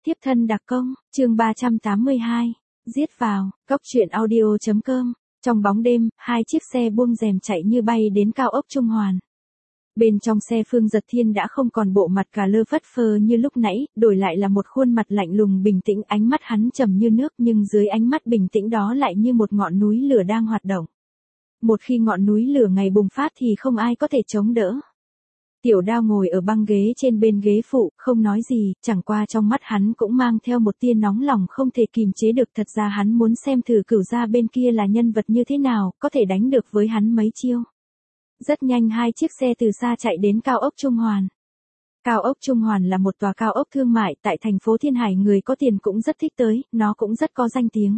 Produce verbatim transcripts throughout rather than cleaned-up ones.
Tiếp thân đặc công, chương ba trăm tám mươi hai, giết vào, cốc truyện audio chấm com. Trong bóng đêm, hai chiếc xe buông rèm chạy như bay đến cao ốc Trung Hoàn. Bên trong xe Phương Dật Thiên đã không còn bộ mặt cà lơ phất phơ như lúc nãy, đổi lại là một khuôn mặt lạnh lùng bình tĩnh, ánh mắt hắn trầm như nước nhưng dưới ánh mắt bình tĩnh đó lại như một ngọn núi lửa đang hoạt động. Một khi ngọn núi lửa ngày bùng phát thì không ai có thể chống đỡ. Tiểu Đao ngồi ở băng ghế trên bên ghế phụ, không nói gì, chẳng qua trong mắt hắn cũng mang theo một tia nóng lòng không thể kìm chế được. Thật ra hắn muốn xem thử Cửu gia bên kia là nhân vật như thế nào, có thể đánh được với hắn mấy chiêu. Rất nhanh hai chiếc xe từ xa chạy đến cao ốc Trung Hoàn. Cao ốc Trung Hoàn là một tòa cao ốc thương mại tại thành phố Thiên Hải, người có tiền cũng rất thích tới, nó cũng rất có danh tiếng.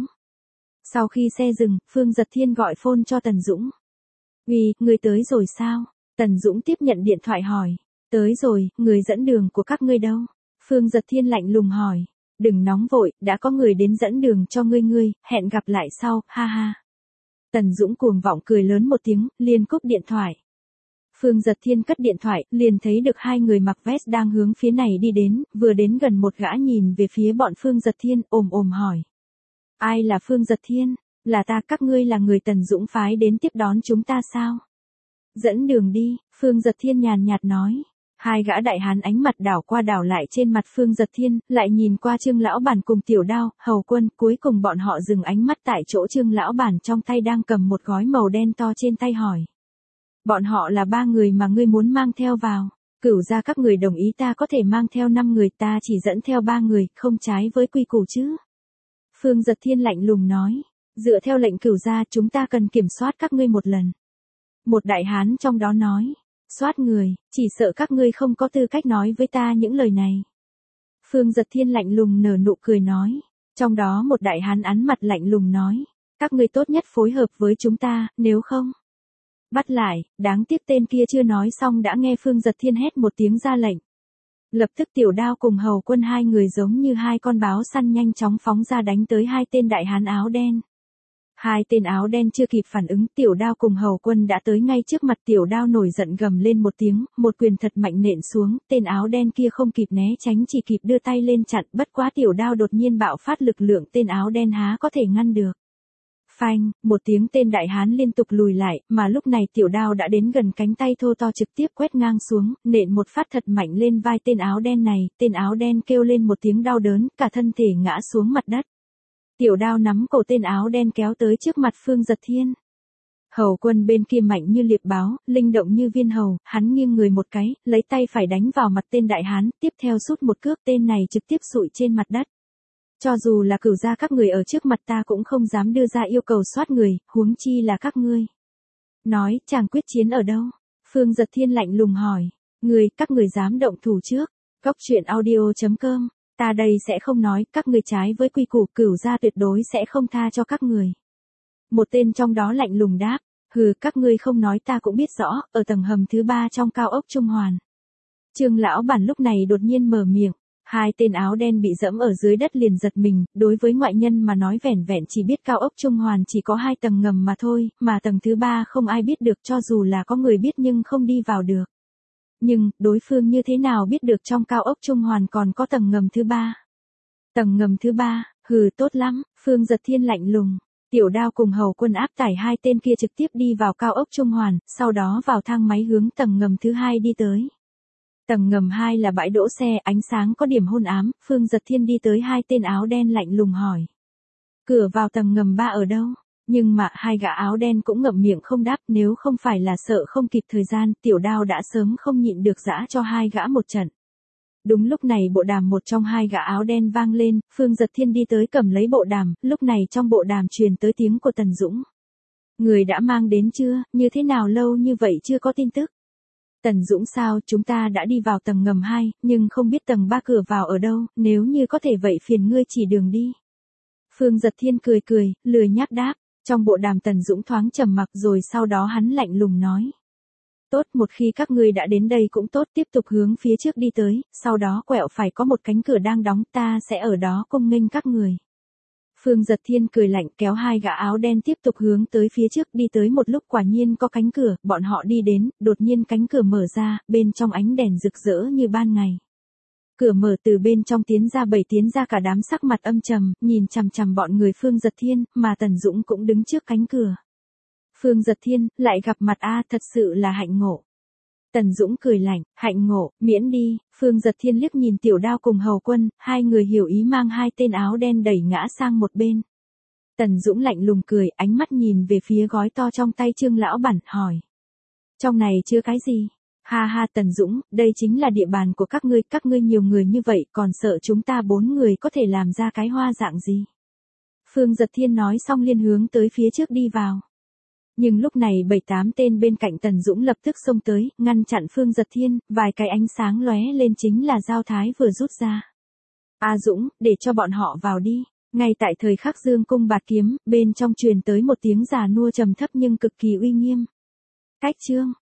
Sau khi xe dừng, Phương Dật Thiên gọi phone cho Tần Dũng. "Uy, người tới rồi sao?" Tần Dũng tiếp nhận điện thoại hỏi. "Tới rồi, người dẫn đường của các ngươi đâu?" Phương Dật Thiên lạnh lùng hỏi. "Đừng nóng vội, đã có người đến dẫn đường cho ngươi ngươi, hẹn gặp lại sau, ha ha." Tần Dũng cuồng vọng cười lớn một tiếng, liền cúp điện thoại. Phương Dật Thiên cất điện thoại, liền thấy được hai người mặc vest đang hướng phía này đi đến, vừa đến gần một gã nhìn về phía bọn Phương Dật Thiên, ồm ồm hỏi. "Ai là Phương Dật Thiên?" "Là ta, các ngươi là người Tần Dũng phái đến tiếp đón chúng ta sao?" "Dẫn đường đi," Phương Dật Thiên nhàn nhạt nói. Hai gã đại hán ánh mặt đảo qua đảo lại trên mặt Phương Dật Thiên, lại nhìn qua Trương lão bản cùng Tiểu Đao, Hầu Quân, cuối cùng bọn họ dừng ánh mắt tại chỗ Trương lão bản trong tay đang cầm một gói màu đen to trên tay hỏi. "Bọn họ là ba người mà ngươi muốn mang theo vào. Cửu gia các người đồng ý ta có thể mang theo năm người, ta chỉ dẫn theo ba người, không trái với quy củ chứ?" Phương Dật Thiên lạnh lùng nói. "Dựa theo lệnh Cửu gia chúng ta cần kiểm soát các ngươi một lần." Một đại hán trong đó nói. "Soát người, chỉ sợ các ngươi không có tư cách nói với ta những lời này." Phương Dật Thiên lạnh lùng nở nụ cười nói. Trong đó một đại hán ánh mặt lạnh lùng nói. "Các ngươi tốt nhất phối hợp với chúng ta, nếu không bắt lại." Đáng tiếc tên kia chưa nói xong đã nghe Phương Dật Thiên hét một tiếng ra lệnh. Lập tức Tiểu Đao cùng Hầu Quân hai người giống như hai con báo săn nhanh chóng phóng ra đánh tới hai tên đại hán áo đen. Hai tên áo đen chưa kịp phản ứng, Tiểu Đao cùng Hầu Quân đã tới ngay trước mặt. Tiểu Đao nổi giận gầm lên một tiếng, một quyền thật mạnh nện xuống, tên áo đen kia không kịp né tránh chỉ kịp đưa tay lên chặn, bất quá Tiểu Đao đột nhiên bạo phát lực lượng, tên áo đen há có thể ngăn được. Phanh, một tiếng, tên đại hán liên tục lùi lại, mà lúc này Tiểu Đao đã đến gần, cánh tay thô to trực tiếp quét ngang xuống, nện một phát thật mạnh lên vai tên áo đen này, tên áo đen kêu lên một tiếng đau đớn, cả thân thể ngã xuống mặt đất. Tiểu Đao nắm cổ tên áo đen kéo tới trước mặt Phương Dật Thiên. Hầu Quân bên kia mạnh như liệp báo, linh động như viên hầu, hắn nghiêng người một cái, lấy tay phải đánh vào mặt tên đại hán, tiếp theo sút một cước, tên này trực tiếp sụi trên mặt đất. "Cho dù là Cửu gia các người ở trước mặt ta cũng không dám đưa ra yêu cầu soát người, huống chi là các ngươi." Nói, chàng quyết chiến ở đâu? Phương Dật Thiên lạnh lùng hỏi. "Người, các người dám động thủ trước." Cốc truyện audio chấm com. "Ta đây sẽ không nói, các người trái với quy củ, Cửu gia tuyệt đối sẽ không tha cho các người." Một tên trong đó lạnh lùng đáp. "Hừ, các ngươi không nói ta cũng biết rõ, ở tầng hầm thứ ba trong cao ốc Trung Hoàn." Trương lão bản lúc này đột nhiên mở miệng. Hai tên áo đen bị dẫm ở dưới đất liền giật mình, đối với ngoại nhân mà nói vẻn vẹn chỉ biết cao ốc Trung Hoàn chỉ có hai tầng ngầm mà thôi, mà tầng thứ ba không ai biết được, cho dù là có người biết nhưng không đi vào được. Nhưng, đối phương như thế nào biết được trong cao ốc Trung Hoàn còn có tầng ngầm thứ ba? Tầng ngầm thứ ba, hừ, tốt lắm, Phương Dật Thiên lạnh lùng. Tiểu Đao cùng Hầu Quân áp tải hai tên kia trực tiếp đi vào cao ốc Trung Hoàn, sau đó vào thang máy hướng tầng ngầm thứ hai đi tới. Tầng ngầm hai là bãi đỗ xe, ánh sáng có điểm hôn ám, Phương Dật Thiên đi tới hai tên áo đen lạnh lùng hỏi. "Cửa vào tầng ngầm ba ở đâu?" Nhưng mà hai gã áo đen cũng ngậm miệng không đáp, nếu không phải là sợ không kịp thời gian, Tiểu Đao đã sớm không nhịn được giã cho hai gã một trận. Đúng lúc này bộ đàm một trong hai gã áo đen vang lên, Phương Dật Thiên đi tới cầm lấy bộ đàm, lúc này trong bộ đàm truyền tới tiếng của Tần Dũng. "Người đã mang đến chưa, như thế nào lâu như vậy chưa có tin tức?" "Tần Dũng sao, chúng ta đã đi vào tầng ngầm hai, nhưng không biết tầng ba cửa vào ở đâu, nếu như có thể vậy phiền ngươi chỉ đường đi." Phương Dật Thiên cười cười, lười nhác đáp. Trong bộ đàm Tần Dũng thoáng trầm mặc rồi sau đó hắn lạnh lùng nói. "Tốt, một khi các ngươi đã đến đây cũng tốt, tiếp tục hướng phía trước đi tới, sau đó quẹo phải có một cánh cửa đang đóng, ta sẽ ở đó cung nghênh các người." Phương Dật Thiên cười lạnh kéo hai gã áo đen tiếp tục hướng tới phía trước đi tới một lúc quả nhiên có cánh cửa, bọn họ đi đến, đột nhiên cánh cửa mở ra, bên trong ánh đèn rực rỡ như ban ngày. Cửa mở từ bên trong tiến ra bảy tiến ra cả đám sắc mặt âm trầm, nhìn chằm chằm bọn người Phương Giật Thiên, mà Tần Dũng cũng đứng trước cánh cửa. Phương Giật Thiên, lại gặp mặt a, thật sự là hạnh ngộ. Tần Dũng cười lạnh, hạnh ngộ, miễn đi. Phương Giật Thiên liếc nhìn Tiểu Đao cùng Hầu Quân, hai người hiểu ý mang hai tên áo đen đẩy ngã sang một bên. Tần Dũng lạnh lùng cười, ánh mắt nhìn về phía gói to trong tay Trương lão bản, hỏi. Trong này chưa cái gì? Ha ha Tần Dũng, đây chính là địa bàn của các ngươi, các ngươi nhiều người như vậy, còn sợ chúng ta bốn người có thể làm ra cái hoa dạng gì? Phương Giật Thiên nói xong liên hướng tới phía trước đi vào. Nhưng lúc này bảy tám tên bên cạnh Tần Dũng lập tức xông tới, ngăn chặn Phương Giật Thiên, vài cái ánh sáng lóe lên chính là dao thái vừa rút ra. A Dũng, để cho bọn họ vào đi. Ngay tại thời khắc dương cung bạt kiếm, bên trong truyền tới một tiếng già nua trầm thấp nhưng cực kỳ uy nghiêm. Cách trương,